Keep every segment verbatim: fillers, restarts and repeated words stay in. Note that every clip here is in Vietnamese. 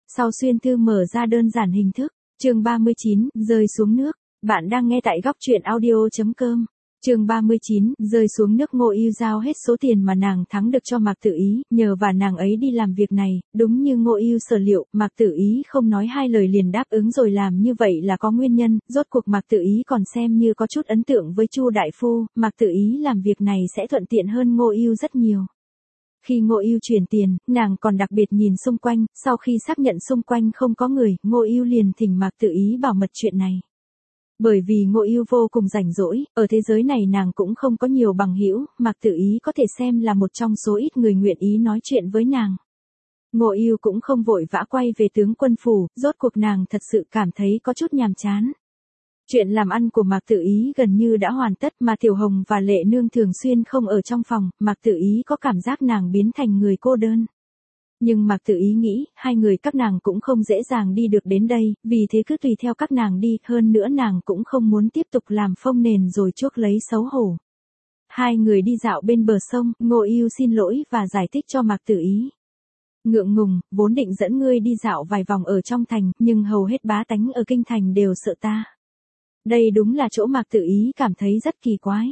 Sau xuyên thư mở ra đơn giản hình thức, chương ba mươi chín, rơi xuống nước. Bạn đang nghe tại góc truyện audio chấm com. Chương ba mươi chín, rơi xuống nước. Ngô Ưu giao hết số tiền mà nàng thắng được cho Mạc Tử Ý, nhờ và nàng ấy đi làm việc này, đúng như Ngô Ưu sở liệu, Mạc Tử Ý không nói hai lời liền đáp ứng rồi làm như vậy là có nguyên nhân, rốt cuộc Mạc Tử Ý còn xem như có chút ấn tượng với Chu đại phu, Mạc Tử Ý làm việc này sẽ thuận tiện hơn Ngô Ưu rất nhiều. Khi Ngô Ưu chuyển tiền, nàng còn đặc biệt nhìn xung quanh, sau khi xác nhận xung quanh không có người, Ngô Ưu liền thỉnh Mạc Tử Ý bảo mật chuyện này. Bởi vì Ngô Ưu vô cùng rảnh rỗi, ở thế giới này nàng cũng không có nhiều bằng hữu, Mạc Tử Ý có thể xem là một trong số ít người nguyện ý nói chuyện với nàng. Ngô Ưu cũng không vội vã quay về tướng quân phủ, rốt cuộc nàng thật sự cảm thấy có chút nhàm chán. Chuyện làm ăn của Mạc Tử Ý gần như đã hoàn tất mà Tiểu Hồng và Lệ Nương thường xuyên không ở trong phòng, Mạc Tử Ý có cảm giác nàng biến thành người cô đơn. Nhưng Mạc Tử Ý nghĩ, hai người các nàng cũng không dễ dàng đi được đến đây, vì thế cứ tùy theo các nàng đi, hơn nữa nàng cũng không muốn tiếp tục làm phông nền rồi chuốc lấy xấu hổ. Hai người đi dạo bên bờ sông, Ngô Ưu xin lỗi và giải thích cho Mạc Tử Ý. Ngượng ngùng, vốn định dẫn ngươi đi dạo vài vòng ở trong thành, nhưng hầu hết bá tánh ở kinh thành đều sợ ta. Đây đúng là chỗ Mạc Tử Ý cảm thấy rất kỳ quái.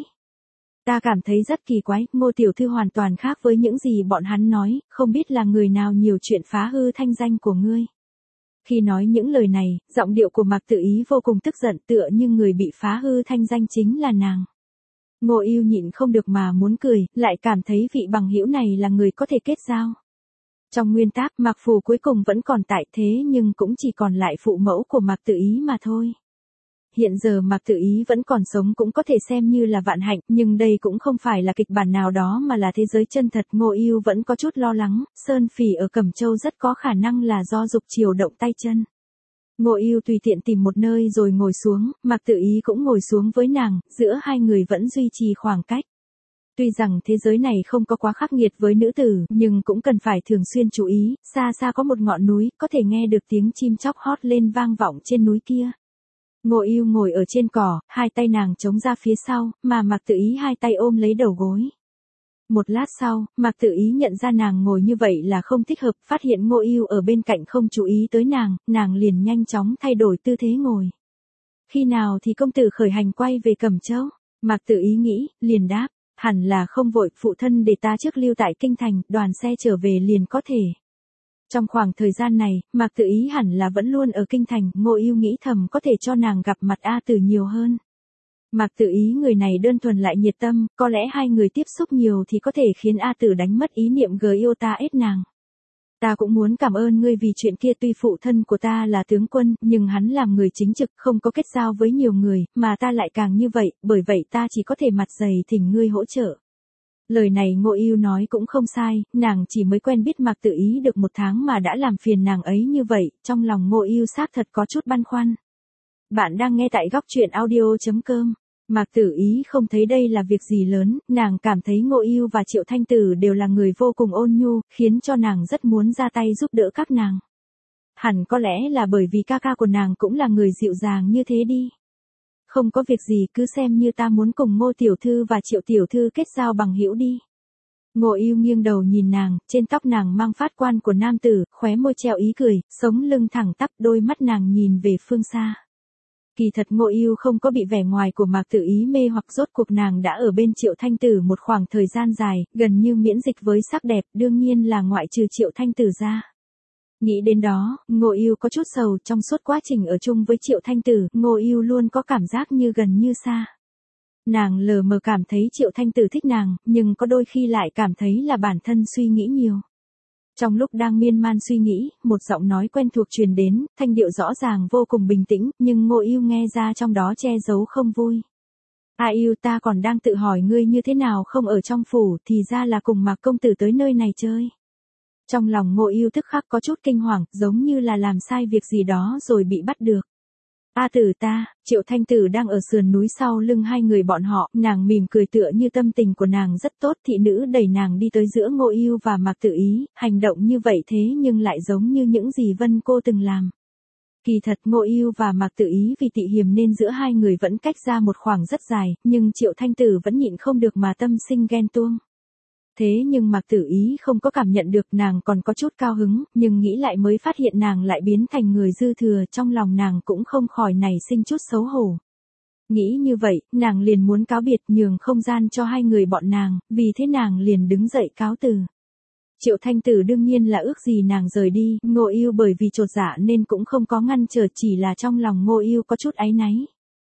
Ta cảm thấy rất kỳ quái, Ngô tiểu thư hoàn toàn khác với những gì bọn hắn nói, không biết là người nào nhiều chuyện phá hư thanh danh của ngươi. Khi nói những lời này, giọng điệu của Mạc Tử Ý vô cùng tức giận, tựa như người bị phá hư thanh danh chính là nàng. Ngô Ưu nhịn không được mà muốn cười, lại cảm thấy vị bằng hữu này là người có thể kết giao. Trong nguyên tắc, Mạc Phù cuối cùng vẫn còn tại thế nhưng cũng chỉ còn lại phụ mẫu của Mạc Tử Ý mà thôi. Hiện giờ Mạc Tử Ý vẫn còn sống cũng có thể xem như là vạn hạnh, nhưng đây cũng không phải là kịch bản nào đó mà là thế giới chân thật. Ngô Ưu vẫn có chút lo lắng, Sơn Phỉ ở Cẩm Châu rất có khả năng là do dục chiều động tay chân. Ngô Ưu tùy tiện tìm một nơi rồi ngồi xuống, Mạc Tử Ý cũng ngồi xuống với nàng, giữa hai người vẫn duy trì khoảng cách. Tuy rằng thế giới này không có quá khắc nghiệt với nữ tử, nhưng cũng cần phải thường xuyên chú ý, xa xa có một ngọn núi, có thể nghe được tiếng chim chóc hót lên vang vọng trên núi kia. Ngô Ưu ngồi ở trên cỏ, hai tay nàng chống ra phía sau, mà Mạc Tử Ý hai tay ôm lấy đầu gối. Một lát sau, Mạc Tử Ý nhận ra nàng ngồi như vậy là không thích hợp, phát hiện Ngô Ưu ở bên cạnh không chú ý tới nàng, nàng liền nhanh chóng thay đổi tư thế ngồi. Khi nào thì công tử khởi hành quay về Cẩm Châu? Mạc Tử Ý nghĩ, liền đáp, hẳn là không vội, phụ thân để ta trước lưu tại kinh thành, đoàn xe trở về liền có thể. Trong khoảng thời gian này, Mạc Tử Ý hẳn là vẫn luôn ở kinh thành, Ngô Ưu nghĩ thầm có thể cho nàng gặp mặt A Tử nhiều hơn. Mạc Tử Ý người này đơn thuần lại nhiệt tâm, có lẽ hai người tiếp xúc nhiều thì có thể khiến A Tử đánh mất ý niệm gờ yêu ta ết nàng. Ta cũng muốn cảm ơn ngươi vì chuyện kia, tuy phụ thân của ta là tướng quân, nhưng hắn làm người chính trực, không có kết giao với nhiều người, mà ta lại càng như vậy, bởi vậy ta chỉ có thể mặt dày thỉnh ngươi hỗ trợ. Lời này Ngô Ưu nói cũng không sai, nàng chỉ mới quen biết Mạc Tử Ý được một tháng mà đã làm phiền nàng ấy như vậy, trong lòng Ngô Ưu xác thật có chút băn khoăn. Bạn đang nghe tại góc truyện audio chấm com. Mạc Tử Ý không thấy đây là việc gì lớn, nàng cảm thấy Ngô Ưu và Triệu Thanh Tử đều là người vô cùng ôn nhu, khiến cho nàng rất muốn ra tay giúp đỡ các nàng. Hẳn có lẽ là bởi vì ca ca của nàng cũng là người dịu dàng như thế đi. Không có việc gì, cứ xem như ta muốn cùng Ngô tiểu thư và Triệu tiểu thư kết giao bằng hữu đi. Ngô Ưu nghiêng đầu nhìn nàng, trên tóc nàng mang phát quan của nam tử, khóe môi treo ý cười, sống lưng thẳng tắp, đôi mắt nàng nhìn về phương xa. Kỳ thật Ngô Ưu không có bị vẻ ngoài của Mạc Tử Ý mê hoặc, rốt cuộc nàng đã ở bên Triệu Thanh Tử một khoảng thời gian dài, gần như miễn dịch với sắc đẹp, đương nhiên là ngoại trừ Triệu Thanh Tử ra. Nghĩ đến đó, Ngô Ưu có chút sầu, trong suốt quá trình ở chung với Triệu Thanh Tử, Ngô Ưu luôn có cảm giác như gần như xa. Nàng lờ mờ cảm thấy Triệu Thanh Tử thích nàng, nhưng có đôi khi lại cảm thấy là bản thân suy nghĩ nhiều. Trong lúc đang miên man suy nghĩ, một giọng nói quen thuộc truyền đến, thanh điệu rõ ràng vô cùng bình tĩnh, nhưng Ngô Ưu nghe ra trong đó che giấu không vui. A Ưu, ta còn đang tự hỏi ngươi như thế nào không ở trong phủ, thì ra là cùng Mạc công tử tới nơi này chơi. Trong lòng Ngô Ưu tức khắc có chút kinh hoàng, giống như là làm sai việc gì đó rồi bị bắt được. A Tử ta, Triệu Thanh Tử đang ở sườn núi sau lưng hai người bọn họ, nàng mỉm cười tựa như tâm tình của nàng rất tốt, thị nữ đẩy nàng đi tới giữa Ngô Ưu và Mạc Tử Ý, hành động như vậy thế nhưng lại giống như những gì Vân cô từng làm. Kỳ thật Ngô Ưu và Mạc Tử Ý vì tị hiềm nên giữa hai người vẫn cách ra một khoảng rất dài, nhưng Triệu Thanh Tử vẫn nhịn không được mà tâm sinh ghen tuông. Thế nhưng Mạc Tử Ý không có cảm nhận được, nàng còn có chút cao hứng, nhưng nghĩ lại mới phát hiện nàng lại biến thành người dư thừa, trong lòng nàng cũng không khỏi nảy sinh chút xấu hổ. Nghĩ như vậy, nàng liền muốn cáo biệt, nhường không gian cho hai người bọn nàng, vì thế nàng liền đứng dậy cáo từ. Triệu Thanh Tử đương nhiên là ước gì nàng rời đi, Ngô Ưu bởi vì chột dạ nên cũng không có ngăn trở, chỉ là trong lòng Ngô Ưu có chút áy náy.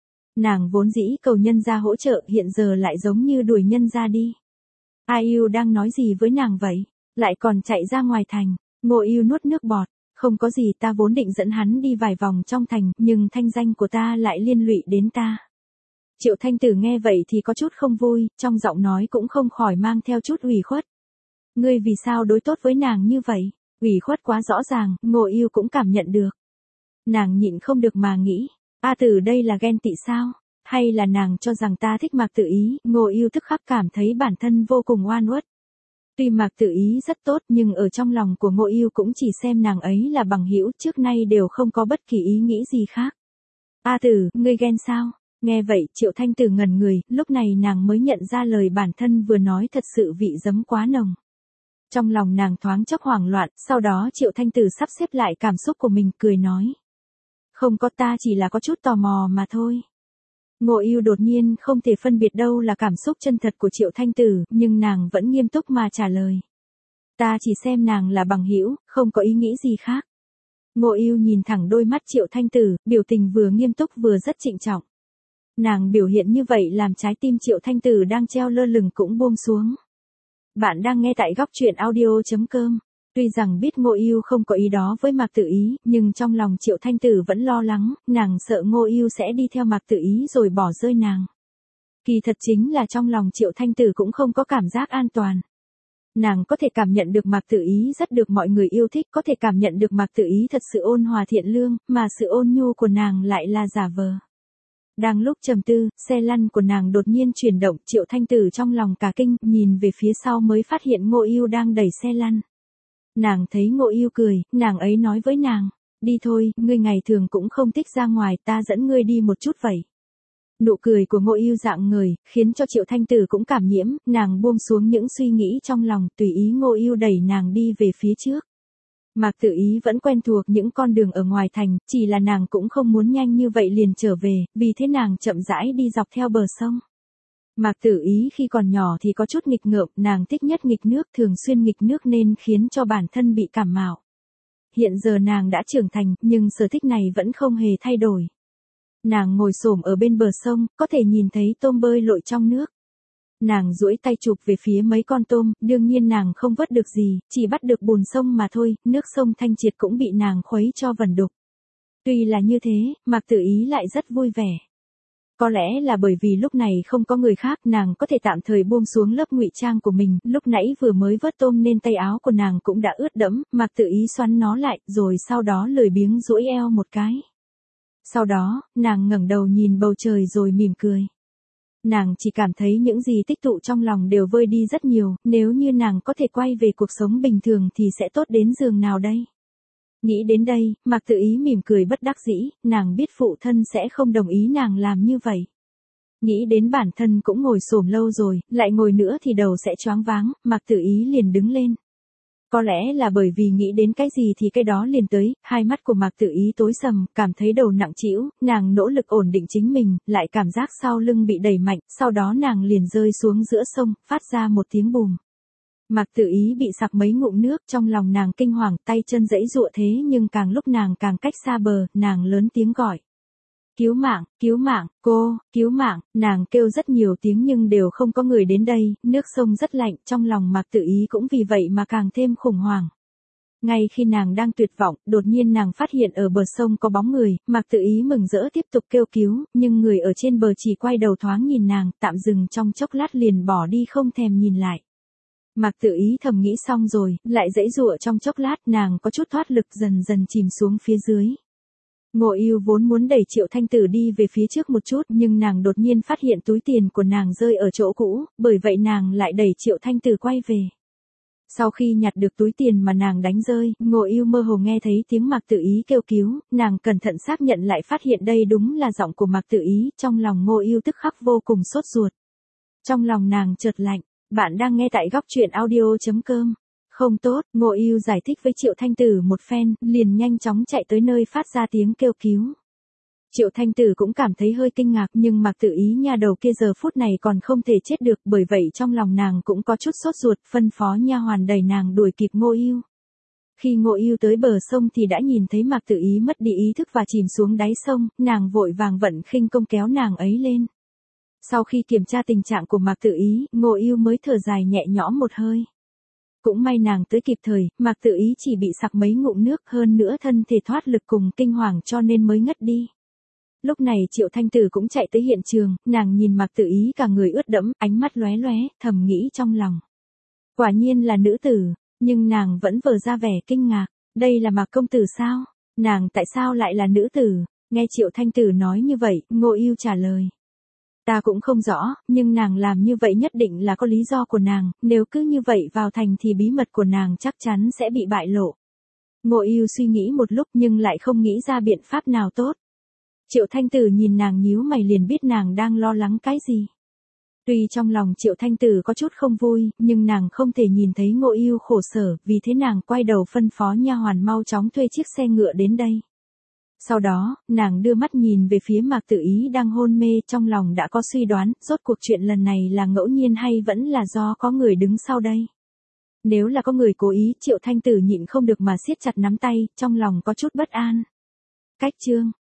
Nàng vốn dĩ cầu nhân gia hỗ trợ, hiện giờ lại giống như đuổi nhân gia đi. A Ưu đang nói gì với nàng vậy? Lại còn chạy ra ngoài thành. Ngô Ưu nuốt nước bọt, không có gì, ta vốn định dẫn hắn đi vài vòng trong thành, nhưng thanh danh của ta lại liên lụy đến ta. Triệu Thanh Tử nghe vậy thì có chút không vui, trong giọng nói cũng không khỏi mang theo chút ủy khuất. Ngươi vì sao đối tốt với nàng như vậy? Ủy khuất quá rõ ràng, Ngô Ưu cũng cảm nhận được. Nàng nhịn không được mà nghĩ, A Tử đây là ghen tị sao? Hay là nàng cho rằng ta thích Mạc Tử Ý? Ngô Ưu tức khắc cảm thấy bản thân vô cùng oan uất. Tuy Mạc Tử Ý rất tốt nhưng ở trong lòng của Ngô Ưu cũng chỉ xem nàng ấy là bằng hữu, trước nay đều không có bất kỳ ý nghĩ gì khác. A Tử, ngươi ghen sao? Nghe vậy, Triệu Thanh Tử ngẩn người, lúc này nàng mới nhận ra lời bản thân vừa nói thật sự vị giấm quá nồng. Trong lòng nàng thoáng chốc hoảng loạn, sau đó Triệu Thanh Tử sắp xếp lại cảm xúc của mình, cười nói. Không có, ta chỉ là có chút tò mò mà thôi. Ngô Ưu đột nhiên không thể phân biệt đâu là cảm xúc chân thật của Triệu Thanh Tử, nhưng nàng vẫn nghiêm túc mà trả lời. Ta chỉ xem nàng là bằng hữu, không có ý nghĩ gì khác. Ngô Ưu nhìn thẳng đôi mắt Triệu Thanh Tử, biểu tình vừa nghiêm túc vừa rất trịnh trọng. Nàng biểu hiện như vậy làm trái tim Triệu Thanh Tử đang treo lơ lửng cũng buông xuống. Bạn đang nghe tại góc truyện audio chấm com. Tuy rằng biết Ngô Ưu không có ý đó với Mạc Tử Ý, nhưng trong lòng Triệu Thanh Tử vẫn lo lắng, nàng sợ Ngô Ưu sẽ đi theo Mạc Tử Ý rồi bỏ rơi nàng. Kỳ thật chính là trong lòng Triệu Thanh Tử cũng không có cảm giác an toàn. Nàng có thể cảm nhận được Mạc Tử Ý rất được mọi người yêu thích, có thể cảm nhận được Mạc Tử Ý thật sự ôn hòa thiện lương, mà sự ôn nhu của nàng lại là giả vờ. Đang lúc trầm tư, xe lăn của nàng đột nhiên chuyển động, Triệu Thanh Tử trong lòng cả kinh, nhìn về phía sau mới phát hiện Ngô Ưu đang đẩy xe lăn. Nàng thấy Ngô Ưu cười, nàng ấy nói với nàng, đi thôi, ngươi ngày thường cũng không thích ra ngoài, ta dẫn ngươi đi một chút vậy. Nụ cười của Ngô Ưu rạng ngời, khiến cho Triệu Thanh Tử cũng cảm nhiễm, nàng buông xuống những suy nghĩ trong lòng, tùy ý Ngô Ưu đẩy nàng đi về phía trước. Mạc Tử Ý vẫn quen thuộc những con đường ở ngoài thành, chỉ là nàng cũng không muốn nhanh như vậy liền trở về, vì thế nàng chậm rãi đi dọc theo bờ sông. Mạc Tử Ý khi còn nhỏ thì có chút nghịch ngợm, nàng thích nhất nghịch nước, thường xuyên nghịch nước nên khiến cho bản thân bị cảm mạo. Hiện giờ nàng đã trưởng thành, nhưng sở thích này vẫn không hề thay đổi. Nàng ngồi xổm ở bên bờ sông, có thể nhìn thấy tôm bơi lội trong nước. Nàng duỗi tay chụp về phía mấy con tôm, đương nhiên nàng không vớt được gì, chỉ bắt được bùn sông mà thôi, nước sông thanh triệt cũng bị nàng khuấy cho vẩn đục. Tuy là như thế, Mạc Tử Ý lại rất vui vẻ. Có lẽ là bởi vì lúc này không có người khác, nàng có thể tạm thời buông xuống lớp ngụy trang của mình, lúc nãy vừa mới vớt tôm nên tay áo của nàng cũng đã ướt đẫm, Mạc Tử Ý xoắn nó lại, rồi sau đó lười biếng duỗi eo một cái. Sau đó, nàng ngẩng đầu nhìn bầu trời rồi mỉm cười. Nàng chỉ cảm thấy những gì tích tụ trong lòng đều vơi đi rất nhiều, nếu như nàng có thể quay về cuộc sống bình thường thì sẽ tốt đến giường nào đây. Nghĩ đến đây, Mạc Tử Ý mỉm cười bất đắc dĩ, nàng biết phụ thân sẽ không đồng ý nàng làm như vậy. Nghĩ đến bản thân cũng ngồi xổm lâu rồi, lại ngồi nữa thì đầu sẽ choáng váng, Mạc Tử Ý liền đứng lên. Có lẽ là bởi vì nghĩ đến cái gì thì cái đó liền tới, hai mắt của Mạc Tử Ý tối sầm, cảm thấy đầu nặng trĩu, nàng nỗ lực ổn định chính mình, lại cảm giác sau lưng bị đẩy mạnh, sau đó nàng liền rơi xuống giữa sông, phát ra một tiếng bùm. Mạc Tử Ý bị sặc mấy ngụm nước, trong lòng nàng kinh hoàng, tay chân giãy giụa thế nhưng càng lúc nàng càng cách xa bờ, nàng lớn tiếng gọi. Cứu mạng, cứu mạng, cô, cứu mạng, nàng kêu rất nhiều tiếng nhưng đều không có người đến đây, nước sông rất lạnh, trong lòng Mạc Tử Ý cũng vì vậy mà càng thêm khủng hoảng. Ngay khi nàng đang tuyệt vọng, đột nhiên nàng phát hiện ở bờ sông có bóng người, Mạc Tử Ý mừng rỡ tiếp tục kêu cứu, nhưng người ở trên bờ chỉ quay đầu thoáng nhìn nàng, tạm dừng trong chốc lát liền bỏ đi không thèm nhìn lại. Mạc Tử Ý thầm nghĩ xong rồi, lại giãy giụa trong chốc lát, nàng có chút thoát lực dần dần chìm xuống phía dưới. Ngô Ưu vốn muốn đẩy Triệu Thanh Tử đi về phía trước một chút, nhưng nàng đột nhiên phát hiện túi tiền của nàng rơi ở chỗ cũ, bởi vậy nàng lại đẩy Triệu Thanh Tử quay về. Sau khi nhặt được túi tiền mà nàng đánh rơi, Ngô Ưu mơ hồ nghe thấy tiếng Mạc Tử Ý kêu cứu, nàng cẩn thận xác nhận lại phát hiện đây đúng là giọng của Mạc Tử Ý, trong lòng Ngô Ưu tức khắc vô cùng sốt ruột. Trong lòng nàng chợt lạnh, Bạn đang nghe tại góc truyện audio.com. Không tốt, Ngô Ưu giải thích với Triệu Thanh Tử một phen, liền nhanh chóng chạy tới nơi phát ra tiếng kêu cứu. Triệu Thanh Tử cũng cảm thấy hơi kinh ngạc, nhưng Mạc Tử Ý nha đầu kia giờ phút này còn không thể chết được, bởi vậy trong lòng nàng cũng có chút sốt ruột, phân phó nha hoàn đẩy nàng đuổi kịp Ngô Ưu. Khi Ngô Ưu tới bờ sông thì đã nhìn thấy Mạc Tử Ý mất đi ý thức và chìm xuống đáy sông, nàng vội vàng vận khinh công kéo nàng ấy lên. Sau khi kiểm tra tình trạng của Mạc Tử Ý, Ngô Ưu mới thở dài nhẹ nhõm một hơi. Cũng may nàng tới kịp thời, Mạc Tử Ý chỉ bị sặc mấy ngụm nước, hơn nữa thân thể thoát lực cùng kinh hoàng cho nên mới ngất đi. Lúc này Triệu Thanh Tử cũng chạy tới hiện trường, nàng nhìn Mạc Tử Ý cả người ướt đẫm, ánh mắt lóe lóe, thầm nghĩ trong lòng. Quả nhiên là nữ tử, nhưng nàng vẫn vờ ra vẻ kinh ngạc, đây là Mạc công tử sao? Nàng tại sao lại là nữ tử? Nghe Triệu Thanh Tử nói như vậy, Ngô Ưu trả lời. Ta cũng không rõ, nhưng nàng làm như vậy nhất định là có lý do của nàng, nếu cứ như vậy vào thành thì bí mật của nàng chắc chắn sẽ bị bại lộ. Ngô Ưu suy nghĩ một lúc nhưng lại không nghĩ ra biện pháp nào tốt. Triệu Thanh Tử nhìn nàng nhíu mày liền biết nàng đang lo lắng cái gì. Tuy trong lòng Triệu Thanh Tử có chút không vui, nhưng nàng không thể nhìn thấy Ngô Ưu khổ sở, vì thế nàng quay đầu phân phó nha hoàn mau chóng thuê chiếc xe ngựa đến đây. Sau đó, nàng đưa mắt nhìn về phía Mạc Tử Ý đang hôn mê, trong lòng đã có suy đoán, rốt cuộc chuyện lần này là ngẫu nhiên hay vẫn là do có người đứng sau đây. Nếu là có người cố ý, Triệu Thanh Tử nhịn không được mà siết chặt nắm tay, trong lòng có chút bất an. Cách chương